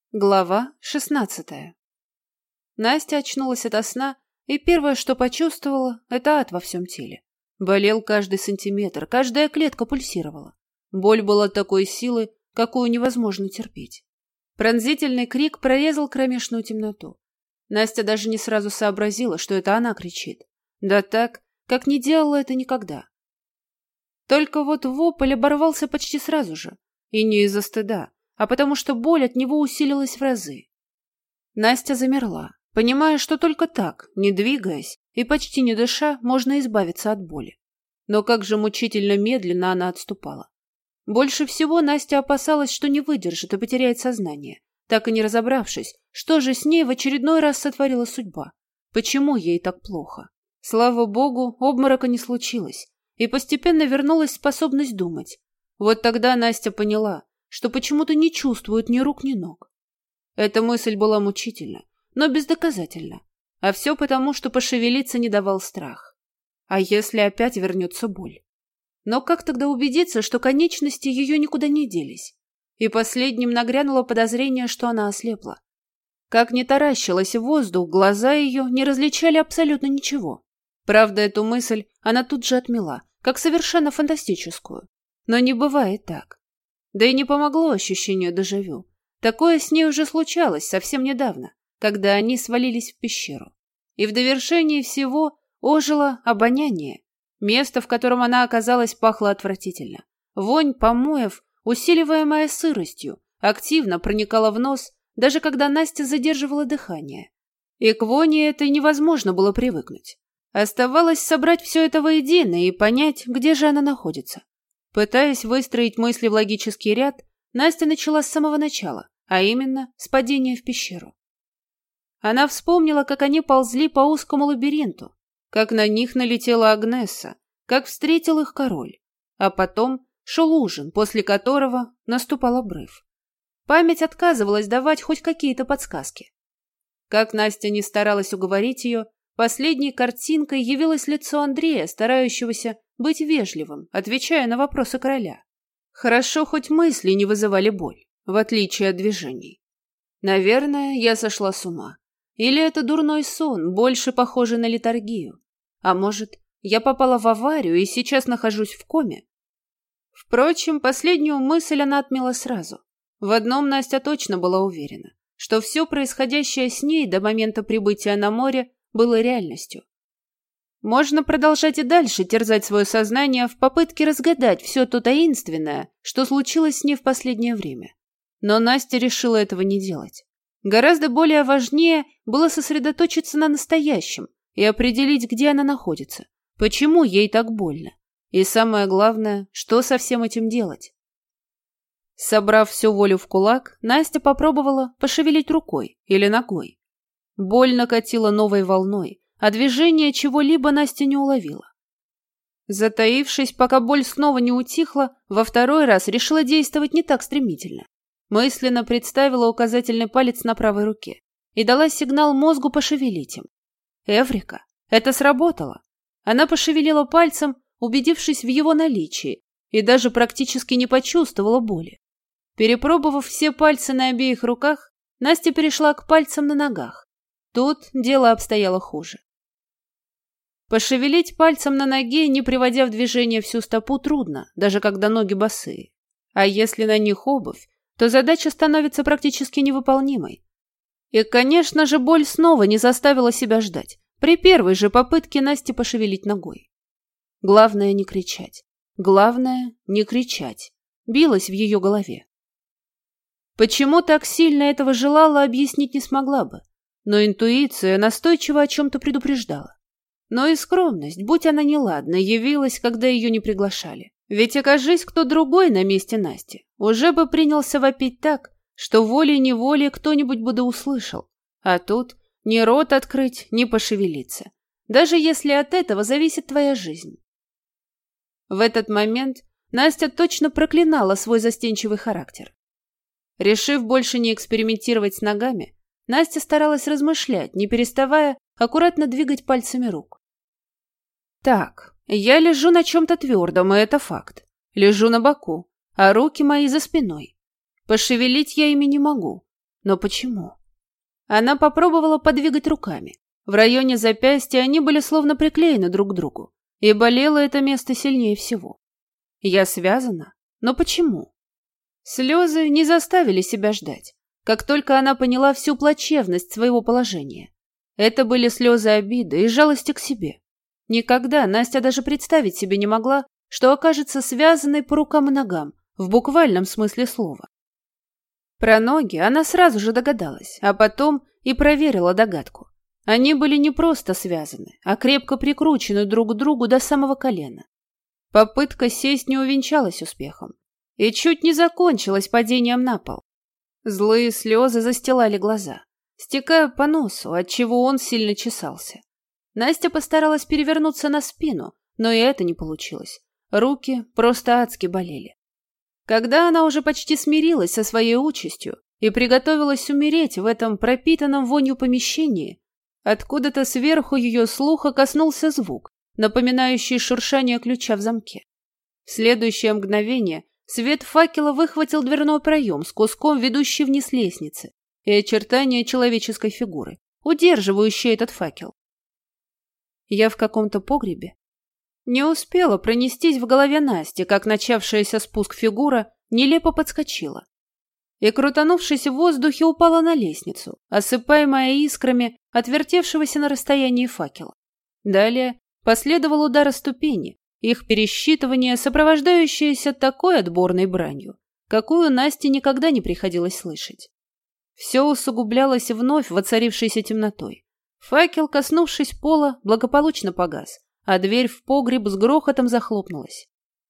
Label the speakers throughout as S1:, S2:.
S1: Глава 16. Настя очнулась ото сна, и первое, что почувствовала, это ад во всем теле. Болел каждый сантиметр, каждая клетка пульсировала. Боль была такой силы, какую невозможно терпеть. Пронзительный крик прорезал кромешную темноту. Настя даже не сразу сообразила, что это она кричит. Да так, как не делала это никогда. Только вот вопль оборвался почти сразу же. И не из-за стыда, а потому что боль от него усилилась в разы. Настя замерла, понимая, что только так, не двигаясь и почти не дыша, можно избавиться от боли. Но как же мучительно медленно она отступала. Больше всего Настя опасалась, что не выдержит и потеряет сознание, так и не разобравшись, что же с ней в очередной раз сотворила судьба. Почему ей так плохо? Слава богу, обморока не случилось, и постепенно вернулась способность думать. Вот тогда Настя поняла, что почему-то не чувствует ни рук, ни ног. Эта мысль была мучительна, но бездоказательна. А все потому, что пошевелиться не давал страх. А если опять вернется боль? Но как тогда убедиться, что конечности ее никуда не делись? И последним нагрянуло подозрение, что она ослепла. Как ни таращилась в воздух, глаза ее не различали абсолютно ничего. Правда, эту мысль она тут же отмела, как совершенно фантастическую. Но не бывает так. Да и не помогло ощущению дежавю. Такое с ней уже случалось совсем недавно, когда они свалились в пещеру. И в довершении всего ожило обоняние. Место, в котором она оказалась, пахло отвратительно. Вонь помоев, усиливаемая сыростью, активно проникала в нос, даже когда Настя задерживала дыхание. И к воне этой невозможно было привыкнуть. Оставалось собрать все это воедино и понять, где же она находится. Пытаясь выстроить мысли в логический ряд, Настя начала с самого начала, а именно с падения в пещеру. Она вспомнила, как они ползли по узкому лабиринту, как на них налетела Агнесса, как встретил их король, а потом шел ужин, после которого наступал обрыв. Память отказывалась давать хоть какие-то подсказки. Как Настя не старалась уговорить ее, последней картинкой явилось лицо Андрея, старающегося быть вежливым, отвечая на вопросы короля. Хорошо, хоть мысли не вызывали боль, в отличие от движений. Наверное, я сошла с ума. Или это дурной сон, больше похожий на летаргию. А может, я попала в аварию и сейчас нахожусь в коме? Впрочем, последнюю мысль она отмела сразу. В одном Настя точно была уверена, что все происходящее с ней до момента прибытия на море было реальностью. Можно продолжать и дальше терзать свое сознание в попытке разгадать все то таинственное, что случилось с ней в последнее время. Но Настя решила этого не делать. Гораздо более важнее было сосредоточиться на настоящем и определить, где она находится, почему ей так больно. И самое главное, что со всем этим делать. Собрав всю волю в кулак, Настя попробовала пошевелить рукой или ногой. Боль накатила новой волной, а движение чего-либо Настя не уловила. Затаившись, пока боль снова не утихла, во второй раз решила действовать не так стремительно. Мысленно представила указательный палец на правой руке и дала сигнал мозгу пошевелить им. Эврика! Это сработало! Она пошевелила пальцем, убедившись в его наличии, и даже практически не почувствовала боли. Перепробовав все пальцы на обеих руках, Настя перешла к пальцам на ногах. Тут дело обстояло хуже. Пошевелить пальцем на ноге, не приводя в движение всю стопу, трудно, даже когда ноги босые. А если на них обувь, то задача становится практически невыполнимой. И, конечно же, боль снова не заставила себя ждать. При первой же попытке Насти пошевелить ногой. Главное не кричать. Главное не кричать. Билось в ее голове. Почему так сильно этого желала, объяснить не смогла бы. Но интуиция настойчиво о чем-то предупреждала. Но и скромность, будь она неладна, явилась, когда ее не приглашали. Ведь окажись кто другой на месте Насти, уже бы принялся вопить так, что волей-неволей кто-нибудь бы да услышал. А тут ни рот открыть, ни пошевелиться. Даже если от этого зависит твоя жизнь. В этот момент Настя точно проклинала свой застенчивый характер. Решив больше не экспериментировать с ногами, Настя старалась размышлять, не переставая аккуратно двигать пальцами рук. Так, я лежу на чем-то твердом, и это факт. Лежу на боку, а руки мои за спиной. Пошевелить я ими не могу. Но почему? Она попробовала подвигать руками. В районе запястья они были словно приклеены друг к другу, и болело это место сильнее всего. Я связана? Но почему? Слезы не заставили себя ждать, как только она поняла всю плачевность своего положения. Это были слезы обиды и жалости к себе. Никогда Настя даже представить себе не могла, что окажется связанной по рукам и ногам, в буквальном смысле слова. Про ноги она сразу же догадалась, а потом и проверила догадку. Они были не просто связаны, а крепко прикручены друг к другу до самого колена. Попытка сесть не увенчалась успехом и чуть не закончилась падением на пол. Злые слезы застилали глаза, стекая по носу, отчего он сильно чесался. Настя постаралась перевернуться на спину, но и это не получилось. Руки просто адски болели. Когда она уже почти смирилась со своей участью и приготовилась умереть в этом пропитанном вонью помещении, откуда-то сверху ее слуха коснулся звук, напоминающий шуршание ключа в замке. В следующее мгновение свет факела выхватил дверной проем с куском, ведущей вниз лестницы, и очертания человеческой фигуры, удерживающей этот факел. Я в каком-то погребе? Не успела пронестись в голове Насти, как начавшаяся спуск фигура нелепо подскочила и, крутанувшись в воздухе, упала на лестницу, осыпаемая искрами отвертевшегося на расстоянии факела. Далее последовал удар о ступени, их пересчитывание, сопровождающееся такой отборной бранью, какую Насте никогда не приходилось слышать. Все усугублялось вновь воцарившейся темнотой. Факел, коснувшись пола, благополучно погас, а дверь в погреб с грохотом захлопнулась.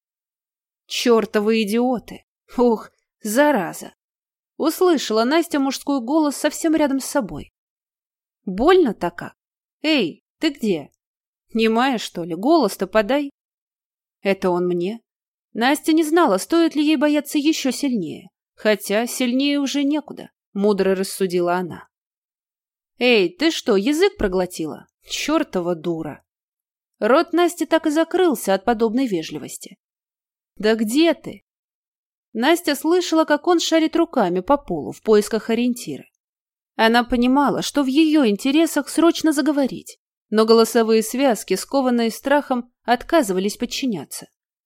S1: «Чертовы идиоты! Ух, зараза!» Услышала Настя мужской голос совсем рядом с собой. «Больно-то как? Эй, ты где? Немая, что ли? Голос-то подай!» Это он мне? Настя не знала, стоит ли ей бояться еще сильнее, хотя сильнее уже некуда, мудро рассудила она. «Эй, ты что, язык проглотила? Чертова дура!» Рот Насти так и закрылся от подобной вежливости. «Да где ты?» Настя слышала, как он шарит руками по полу в поисках ориентира. Она понимала, что в ее интересах срочно заговорить, но голосовые связки, скованные страхом, отказывались подчиняться.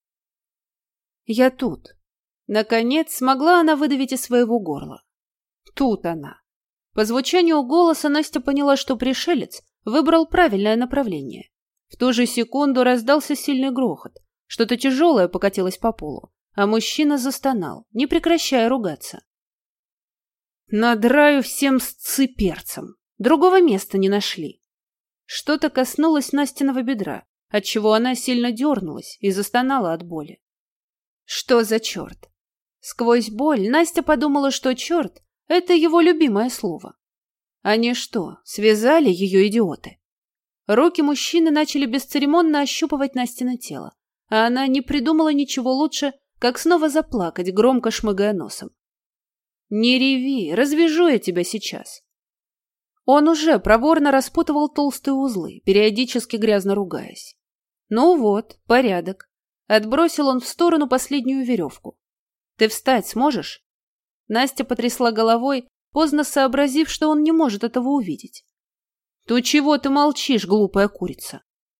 S1: «Я тут». Наконец смогла она выдавить из своего горла. Тут она. По звучанию голоса Настя поняла, что пришелец выбрал правильное направление. В ту же секунду раздался сильный грохот. Что-то тяжелое покатилось по полу, а мужчина застонал, не прекращая ругаться. «Надраю всем сцы перцем. Другого места не нашли». Что-то коснулось Настиного бедра, отчего она сильно дернулась и застонала от боли. Что за черт? Сквозь боль Настя подумала, что черт — это его любимое слово. Они что, связали ее идиоты? Руки мужчины начали бесцеремонно ощупывать Настино тело, а она не придумала ничего лучше, как снова заплакать, громко шмыгая носом. «Не реви, развяжу я тебя сейчас». Он уже проворно распутывал толстые узлы, периодически грязно ругаясь. «Ну вот, порядок». Отбросил он в сторону последнюю веревку. «Ты встать сможешь?» Настя потрясла головой, поздно сообразив, что он не может этого увидеть. «То чего ты молчишь, глупая курица?»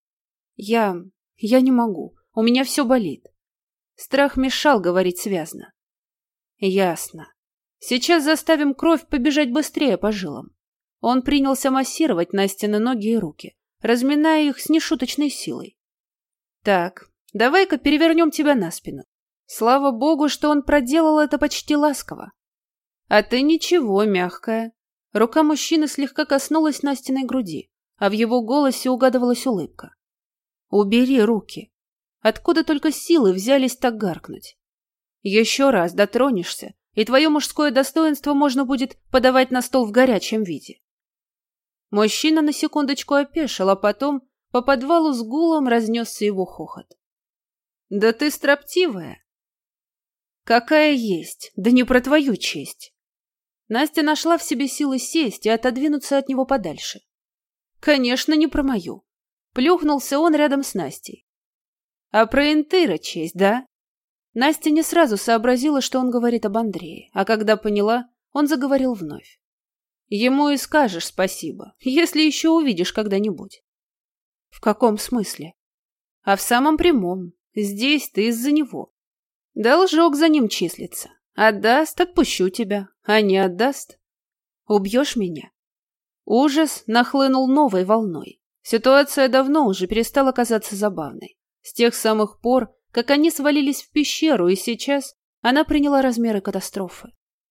S1: Я не могу. У меня все болит». Страх мешал говорить связно. «Ясно. Сейчас заставим кровь побежать быстрее по жилам». Он принялся массировать Настины ноги и руки, разминая их с нешуточной силой. «Так, давай-ка перевернем тебя на спину». Слава богу, что он проделал это почти ласково. «А ты ничего, мягкая». Рука мужчины слегка коснулась Настиной груди, а в его голосе угадывалась улыбка. «Убери руки». Откуда только силы взялись так гаркнуть? «Еще раз дотронешься, и твое мужское достоинство можно будет подавать на стол в горячем виде». Мужчина на секундочку опешил, а потом по подвалу с гулом разнесся его хохот. «Да ты строптивая!» «Какая есть, да не про твою честь!» Настя нашла в себе силы сесть и отодвинуться от него подальше. «Конечно, не про мою!» Плюхнулся он рядом с Настей. «А про Энтыра честь, да?» Настя не сразу сообразила, что он говорит об Андрее, а когда поняла, он заговорил вновь. Ему и скажешь спасибо, если еще увидишь когда-нибудь. В каком смысле? А в самом прямом. Здесь ты из-за него. Должок за ним числится. Отдаст — отпущу тебя, а не отдаст — убьешь меня. Ужас нахлынул новой волной. Ситуация давно уже перестала казаться забавной. С тех самых пор, как они свалились в пещеру, и сейчас она приняла размеры катастрофы.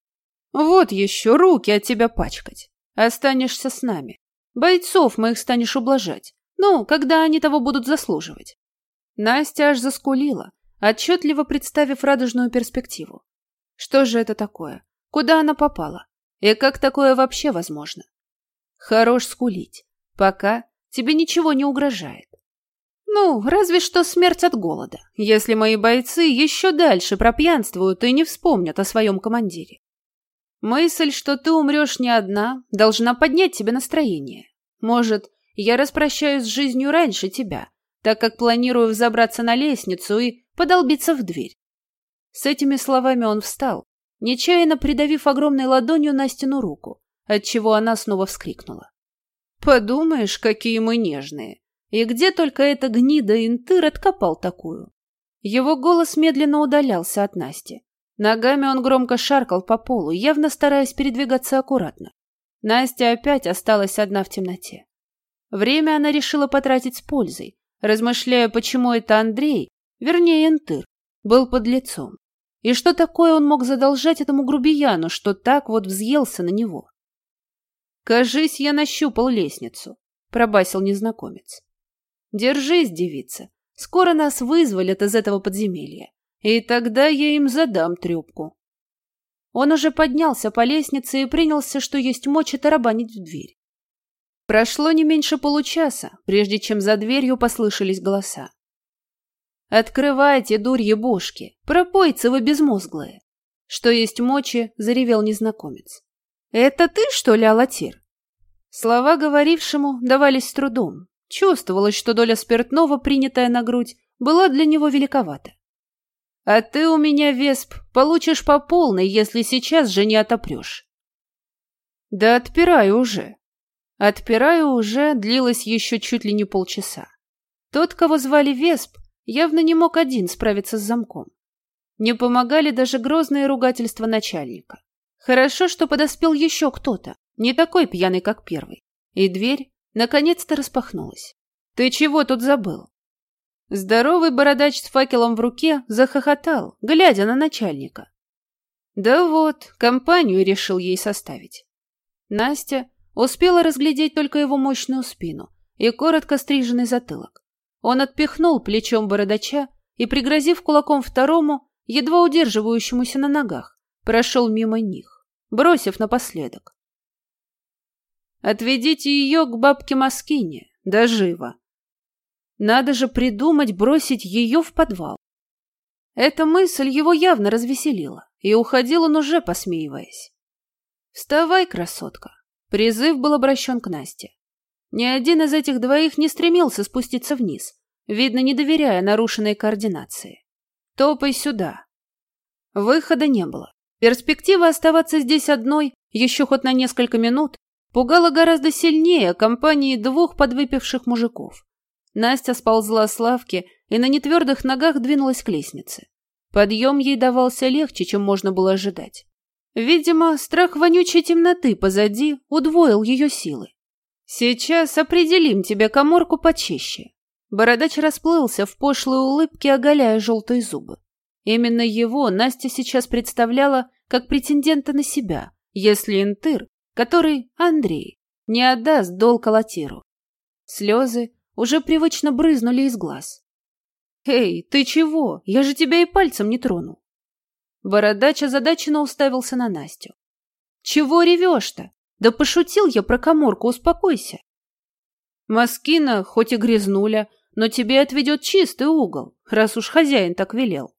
S1: Вот еще руки от тебя пачкать. Останешься с нами. Бойцов моих станешь ублажать. Ну, когда они того будут заслуживать. Настя аж заскулила, отчетливо представив радужную перспективу. Что же это такое? Куда она попала? И как такое вообще возможно? Хорош скулить. Пока тебе ничего не угрожает. Ну, разве что смерть от голода, если мои бойцы еще дальше пропьянствуют и не вспомнят о своем командире. Мысль, что ты умрешь не одна, должна поднять тебе настроение. Может, я распрощаюсь с жизнью раньше тебя, так как планирую взобраться на лестницу и подолбиться в дверь. С этими словами он встал, нечаянно придавив огромной ладонью Настину руку, отчего она снова вскрикнула. «Подумаешь, какие мы нежные! И где только эта гнида Интыр откопал такую?» Его голос медленно удалялся от Насти. Ногами он громко шаркал по полу, явно стараясь передвигаться аккуратно. Настя опять осталась одна в темноте. Время она решила потратить с пользой, размышляя, почему это Андрей, вернее Интыр, был подлецом. И что такое он мог задолжать этому грубияну, что так вот взъелся на него? «Кажись, я нащупал лестницу», — пробасил незнакомец. «Держись, девица, скоро нас вызволят из этого подземелья, и тогда я им задам трепку». Он уже поднялся по лестнице и принялся, что есть мочи, тарабанить в дверь. Прошло не меньше получаса, прежде чем за дверью послышались голоса. «Открывайте, дурьи-бошки, пропойцы вы безмозглые!» Что есть мочи, заревел незнакомец. «Это ты, что ли, Алатир?» Слова говорившему давались с трудом. Чувствовалось, что доля спиртного, принятая на грудь, была для него великовата. «А ты у меня, Весп, получишь по полной, если сейчас же не отопрешь». «Да отпираю уже». «Отпираю уже» длилось еще чуть ли не полчаса. Тот, кого звали Весп, явно не мог один справиться с замком. Не помогали даже грозные ругательства начальника. Хорошо, что подоспел еще кто-то, не такой пьяный, как первый. И дверь наконец-то распахнулась. «Ты чего тут забыл?» Здоровый бородач с факелом в руке захохотал, глядя на начальника. Да вот, компанию решил ей составить. Настя успела разглядеть только его мощную спину и коротко стриженный затылок. Он отпихнул плечом бородача и, пригрозив кулаком второму, едва удерживающемуся на ногах, прошел мимо них, бросив напоследок: «Отведите ее к бабке Москине, да живо! Надо же придумать бросить ее в подвал». Эта мысль его явно развеселила, и уходил он уже, посмеиваясь. «Вставай, красотка!» Призыв был обращен к Насте. Ни один из этих двоих не стремился спуститься вниз, видно, не доверяя нарушенной координации. «Топай сюда!» Выхода не было. Перспектива оставаться здесь одной, еще хоть на несколько минут, пугала гораздо сильнее компании двух подвыпивших мужиков. Настя сползла с лавки и на нетвердых ногах двинулась к лестнице. Подъем ей давался легче, чем можно было ожидать. Видимо, страх вонючей темноты позади удвоил ее силы. «Сейчас определим тебе каморку почище». Бородач расплылся в пошлой улыбке, оголяя желтые зубы. Именно его Настя сейчас представляла как претендента на себя, если Интыр, который Андрей, не отдаст долг Алатиру. Слезы уже привычно брызнули из глаз. «Эй, ты чего? Я же тебя и пальцем не тронул». Бородач озадаченно уставился на Настю. «Чего ревешь-то? Да пошутил я про каморку, успокойся». «Москина, хоть и грязнуля, но тебе отведет чистый угол, раз уж хозяин так велел».